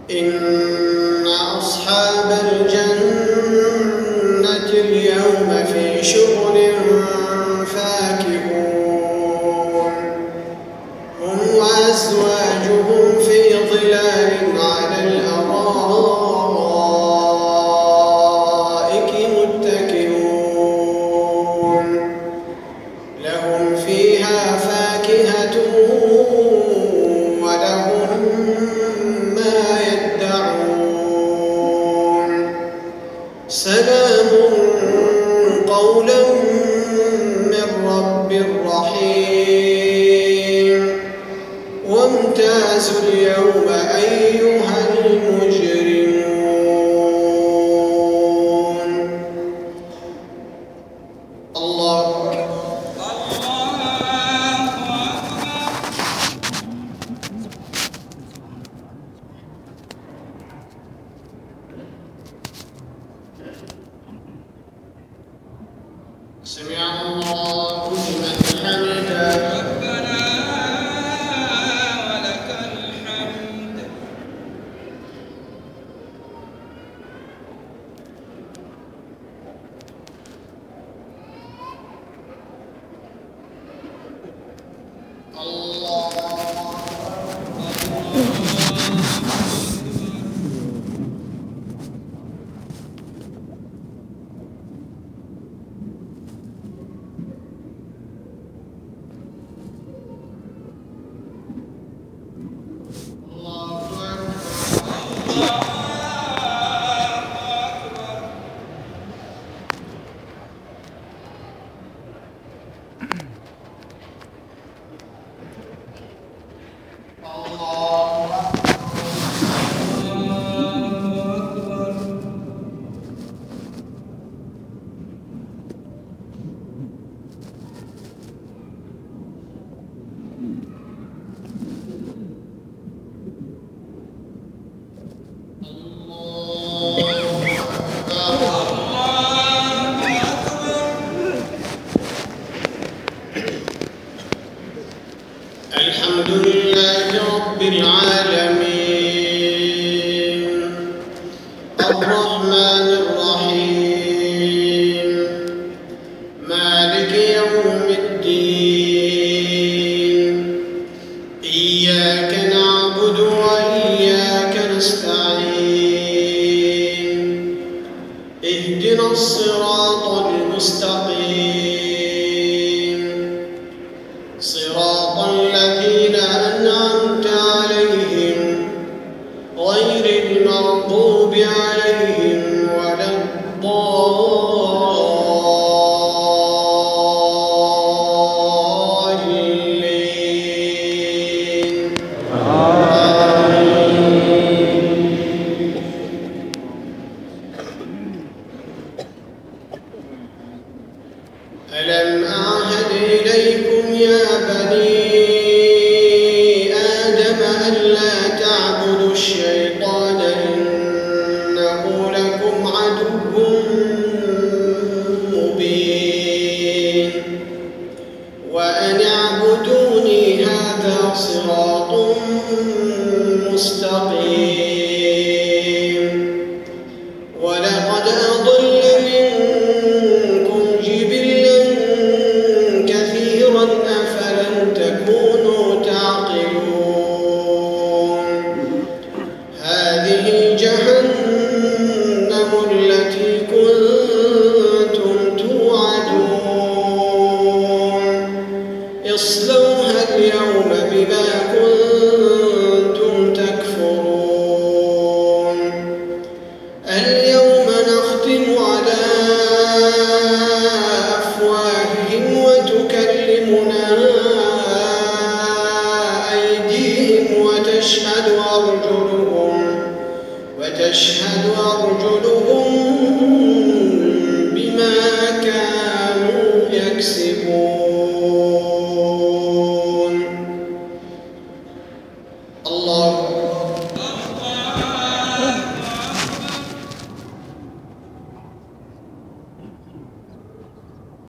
إن أصحاب الجنة اليوم في شغل فاكهون هم وأزواجهم في ظلال على الأرائك متكئون لهم فيها فاكهة ولهم ما يدعون سلام قولا من رب رحيم وامتازوا اليوم أيها المجرمون. الله سمع الله لمن حمده ربنا ولك الحمد. الله الحمد لله رب العالمين الرحمن الرحيم مالك يوم الدين إياك نعبد وإياك نستعين اهدنا الصراط المستقيم صراط الذين أنعمت عليهم غير المغضوب عليهم ولا الضالين آمين. ألم أعهد إليكم يا بني آدم ألا تعبدوا الشيطان إنه لكم عدو مبين وأن اعبدوني هذا صراط مستقيم ولقد أضل منكم جبلا كثيرا أفلم تكونوا تعقلون هذه جهنم التي كنتم توعدون اصلوها اليوم بما كنتم تكفرون اليوم نختم على أفواههم وتكلمنا أيديهم وتشهد أرجلهم